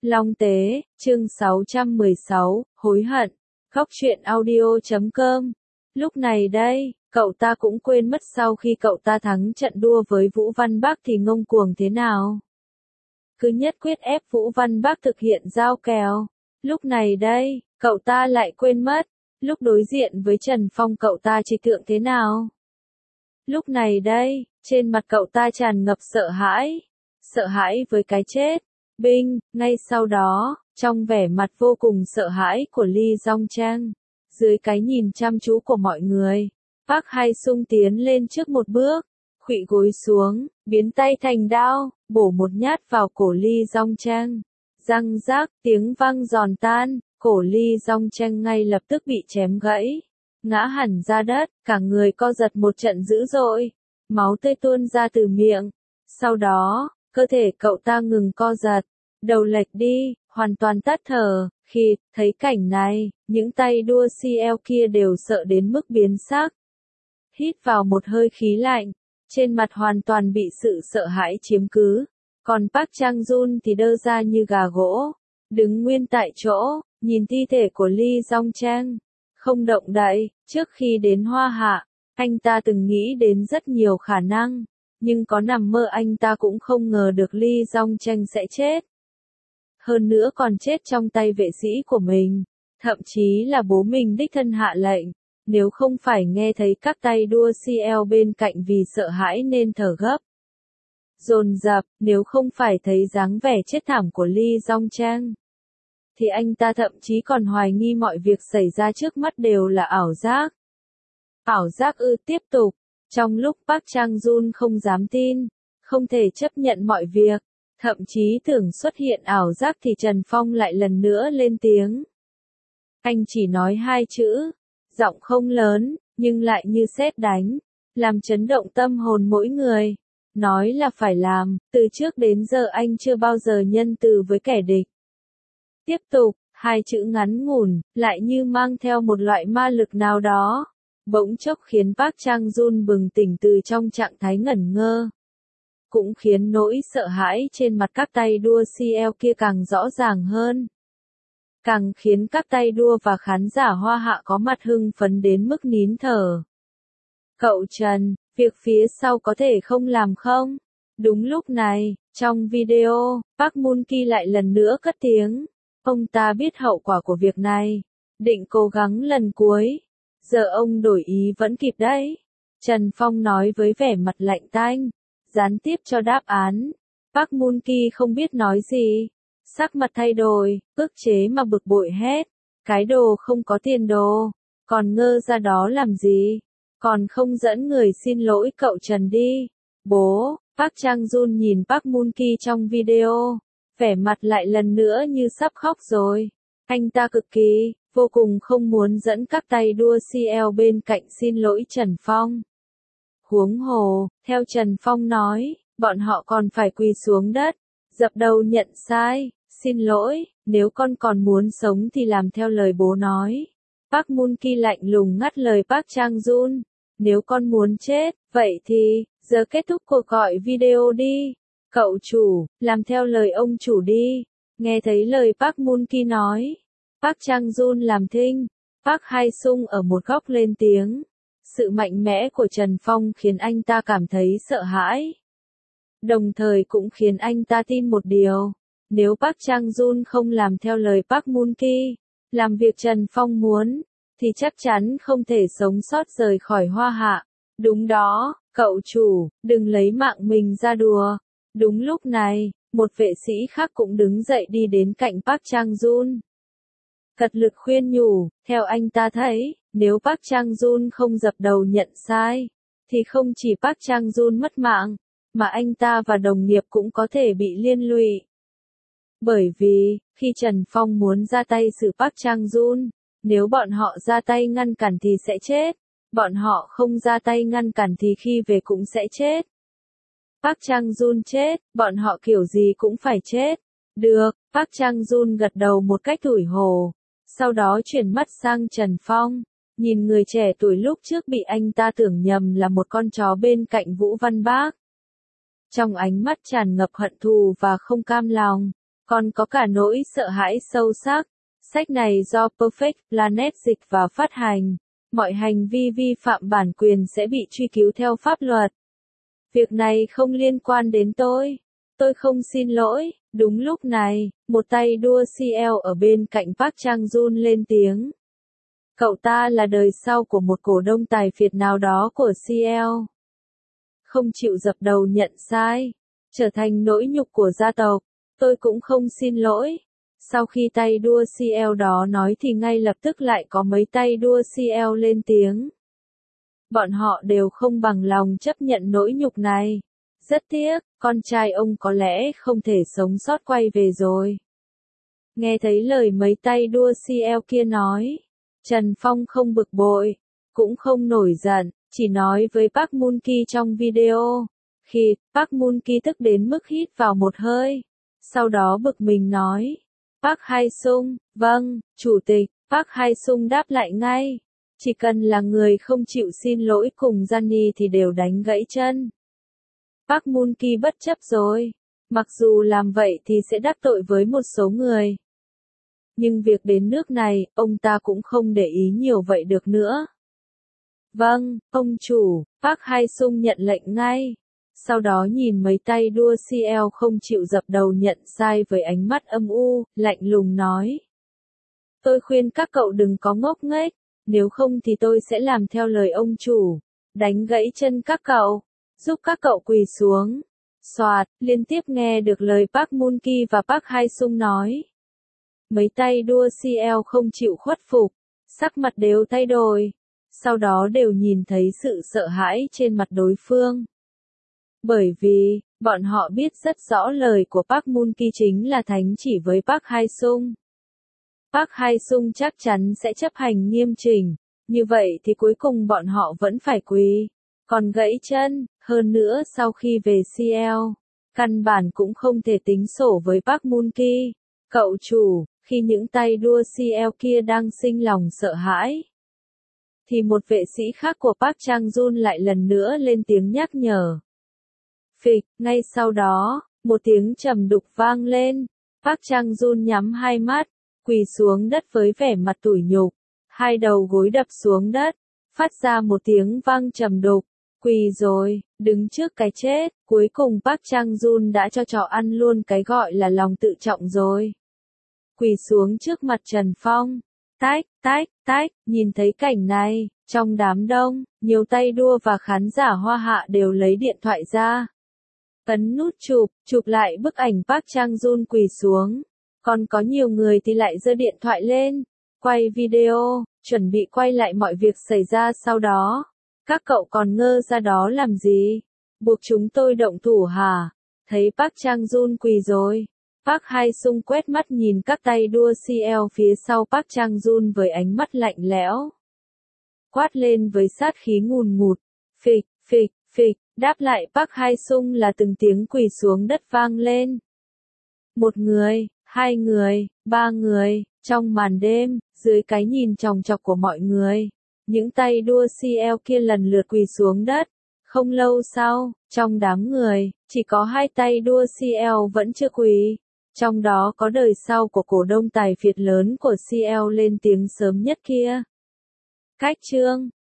Long Tế, chương 616, hối hận. Góc truyện audio.com. Lúc này đây, cậu ta cũng quên mất sau khi cậu ta thắng trận đua với Vũ Văn Bắc thì ngông cuồng thế nào. Cứ nhất quyết ép Vũ Văn Bắc thực hiện giao kèo. Lúc này đây, cậu ta lại quên mất, lúc đối diện với Trần Phong cậu ta trịch thượng thế nào. Lúc này đây, trên mặt cậu ta tràn ngập sợ hãi với cái chết. Binh, ngay sau đó, trong vẻ mặt vô cùng sợ hãi của Lee Dong Trang, dưới cái nhìn chăm chú của mọi người, Park Hae-sung tiến lên trước một bước, khuỵu gối xuống, biến tay thành đao, bổ một nhát vào cổ Lee Dong Trang. Răng rác, tiếng vang giòn tan, cổ Lee Dong Trang ngay lập tức bị chém gãy, ngã hẳn ra đất, cả người co giật một trận dữ dội, máu tươi tuôn ra từ miệng. Sau đó, cơ thể cậu ta ngừng co giật, đầu lệch đi, hoàn toàn tắt thở. Khi thấy cảnh này, những tay đua CL kia đều sợ đến mức biến sắc. Hít vào một hơi khí lạnh, trên mặt hoàn toàn bị sự sợ hãi chiếm cứ. Còn Park Chang-jun thì đơ ra như gà gỗ, đứng nguyên tại chỗ, nhìn thi thể của Lee Dong Trang, không động đậy. Trước khi đến Hoa Hạ, anh ta từng nghĩ đến rất nhiều khả năng, nhưng có nằm mơ anh ta cũng không ngờ được Lee Dong Trang sẽ chết. Hơn nữa còn chết trong tay vệ sĩ của mình, thậm chí là bố mình đích thân hạ lệnh. Nếu không phải nghe thấy các tay đua CL bên cạnh vì sợ hãi nên thở gấp, dồn dập, nếu không phải thấy dáng vẻ chết thảm của Lee Dong Trang, thì anh ta thậm chí còn hoài nghi mọi việc xảy ra trước mắt đều là ảo giác. Ảo giác ư? Tiếp tục, trong lúc Park Chang-jun không dám tin, không thể chấp nhận mọi việc, thậm chí tưởng xuất hiện ảo giác thì Trần Phong lại lần nữa lên tiếng. Anh chỉ nói hai chữ, giọng không lớn, nhưng lại như sét đánh, làm chấn động tâm hồn mỗi người. Nói là phải làm, từ trước đến giờ anh chưa bao giờ nhân từ với kẻ địch. Tiếp tục, hai chữ ngắn ngủn, lại như mang theo một loại ma lực nào đó, bỗng chốc khiến Park Chang-jun bừng tỉnh từ trong trạng thái ngẩn ngơ. Cũng khiến nỗi sợ hãi trên mặt các tay đua CL kia càng rõ ràng hơn. Càng khiến các tay đua và khán giả Hoa Hạ có mặt hưng phấn đến mức nín thở. Cậu Trần, việc phía sau có thể không làm không? Đúng lúc này, trong video, Park Moon-ki lại lần nữa cất tiếng. Ông ta biết hậu quả của việc này, định cố gắng lần cuối. Giờ ông đổi ý vẫn kịp đấy. Trần Phong nói với vẻ mặt lạnh tanh, gián tiếp cho đáp án. Park Moon-ki không biết nói gì, sắc mặt thay đổi, ức chế mà bực bội hét. Cái đồ không có tiền đồ, còn ngơ ra đó làm gì? Còn không dẫn người xin lỗi cậu Trần đi. Bố, Park Chang-jun nhìn Park Moon-ki trong video, vẻ mặt lại lần nữa như sắp khóc rồi. Anh ta cực kỳ, vô cùng không muốn dẫn các tay đua CL bên cạnh xin lỗi Trần Phong. Huống hồ, theo Trần Phong nói, bọn họ còn phải quỳ xuống đất, dập đầu nhận sai, xin lỗi, nếu con còn muốn sống thì làm theo lời bố nói. Park Moon-ki lạnh lùng ngắt lời Park Chang-jun, nếu con muốn chết, vậy thì, giờ kết thúc cuộc gọi video đi. Cậu chủ, làm theo lời ông chủ đi. Nghe thấy lời Park Moon-ki nói, Park Chang-jun làm thinh, Park Hae-sung ở một góc lên tiếng. Sự mạnh mẽ của Trần Phong khiến anh ta cảm thấy sợ hãi. Đồng thời cũng khiến anh ta tin một điều, nếu Park Chang-jun không làm theo lời Park Moon-ki, làm việc Trần Phong muốn, thì chắc chắn không thể sống sót rời khỏi Hoa Hạ. Đúng đó, cậu chủ, đừng lấy mạng mình ra đùa. Đúng lúc này, một vệ sĩ khác cũng đứng dậy đi đến cạnh Park Chang-jun. Cật lực khuyên nhủ, theo anh ta thấy, nếu Park Chang-jun không dập đầu nhận sai, thì không chỉ Park Chang-jun mất mạng, mà anh ta và đồng nghiệp cũng có thể bị liên lụy. Bởi vì, khi Trần Phong muốn ra tay xử Park Chang-jun, nếu bọn họ ra tay ngăn cản thì sẽ chết, bọn họ không ra tay ngăn cản thì khi về cũng sẽ chết. Park Chang-jun chết, bọn họ kiểu gì cũng phải chết. Được, Park Chang-jun gật đầu một cách tủi hổ, sau đó chuyển mắt sang Trần Phong, nhìn người trẻ tuổi lúc trước bị anh ta tưởng nhầm là một con chó bên cạnh Vũ Văn Bác. Trong ánh mắt tràn ngập hận thù và không cam lòng, còn có cả nỗi sợ hãi sâu sắc. Sách này do Perfect Planet dịch và phát hành. Mọi hành vi vi phạm bản quyền sẽ bị truy cứu theo pháp luật. Việc này không liên quan đến tôi. Tôi không xin lỗi. Đúng lúc này, một tay đua CL ở bên cạnh Park Chang-jun lên tiếng. Cậu ta là đời sau của một cổ đông tài phiệt nào đó của CL. Không chịu dập đầu nhận sai, trở thành nỗi nhục của gia tộc. Tôi cũng không xin lỗi. Sau khi tay đua CL đó nói thì ngay lập tức lại có mấy tay đua CL lên tiếng. Bọn họ đều không bằng lòng chấp nhận nỗi nhục này. Rất tiếc, con trai ông có lẽ không thể sống sót quay về rồi. Nghe thấy lời mấy tay đua CL kia nói, Trần Phong không bực bội, cũng không nổi giận, chỉ nói với Park Moon-ki trong video. Khi Park Moon-ki tức đến mức hít vào một hơi, sau đó bực mình nói, Park Hae-sung, vâng, chủ tịch. Park Hae-sung đáp lại ngay, chỉ cần là người không chịu xin lỗi cùng Gianni thì đều đánh gãy chân. Park Moon-ki bất chấp rồi, mặc dù làm vậy thì sẽ đắc tội với một số người. Nhưng việc đến nước này, ông ta cũng không để ý nhiều vậy được nữa. Vâng, ông chủ, Park Hae-sung nhận lệnh ngay. Sau đó nhìn mấy tay đua CL không chịu dập đầu nhận sai với ánh mắt âm u, lạnh lùng nói. Tôi khuyên các cậu đừng có ngốc nghếch, nếu không thì tôi sẽ làm theo lời ông chủ, đánh gãy chân các cậu, giúp các cậu quỳ xuống. Soạt, liên tiếp nghe được lời Park Moon-ki và Park Hae-sung nói. Mấy tay đua CL không chịu khuất phục, sắc mặt đều thay đổi, sau đó đều nhìn thấy sự sợ hãi trên mặt đối phương. Bởi vì, bọn họ biết rất rõ lời của Park Moon-ki chính là thánh chỉ với Park Hae-sung. Park Hae-sung chắc chắn sẽ chấp hành nghiêm chỉnh, như vậy thì cuối cùng bọn họ vẫn phải quỳ, còn gãy chân, hơn nữa sau khi về CL, căn bản cũng không thể tính sổ với Park Moon-ki. Cậu chủ, khi những tay đua CL kia đang sinh lòng sợ hãi, thì một vệ sĩ khác của Park Chang-jun lại lần nữa lên tiếng nhắc nhở. Phịch, ngay sau đó, một tiếng trầm đục vang lên, Park Chang-jun nhắm hai mắt, quỳ xuống đất với vẻ mặt tủi nhục, hai đầu gối đập xuống đất, phát ra một tiếng vang trầm đục, quỳ rồi, đứng trước cái chết, cuối cùng Park Chang-jun đã cho chó ăn luôn cái gọi là lòng tự trọng rồi. Quỳ xuống trước mặt Trần Phong, tách, tách, tách, nhìn thấy cảnh này, trong đám đông, nhiều tay đua và khán giả Hoa Hạ đều lấy điện thoại ra. Ấn nút chụp lại bức ảnh Park Chang-jun quỳ xuống. Còn có nhiều người thì lại giơ điện thoại lên, quay video, chuẩn bị quay lại mọi việc xảy ra sau đó. Các cậu còn ngơ ra đó làm gì? Buộc chúng tôi động thủ hả? Thấy Park Chang-jun quỳ rồi. Park Hae-sung quét mắt nhìn các tay đua CL phía sau Park Chang-jun với ánh mắt lạnh lẽo. Quát lên với sát khí ngùn ngụt. Phịch, phịch, phịch, đáp lại Park Hae-sung là từng tiếng quỳ xuống đất vang lên. Một người, hai người, ba người, trong màn đêm, dưới cái nhìn chòng chọc của mọi người, những tay đua CL kia lần lượt quỳ xuống đất. Không lâu sau, trong đám người, chỉ có hai tay đua CL vẫn chưa quỳ. Trong đó có đời sau của cổ đông tài phiệt lớn của CL lên tiếng sớm nhất kia. Cách chương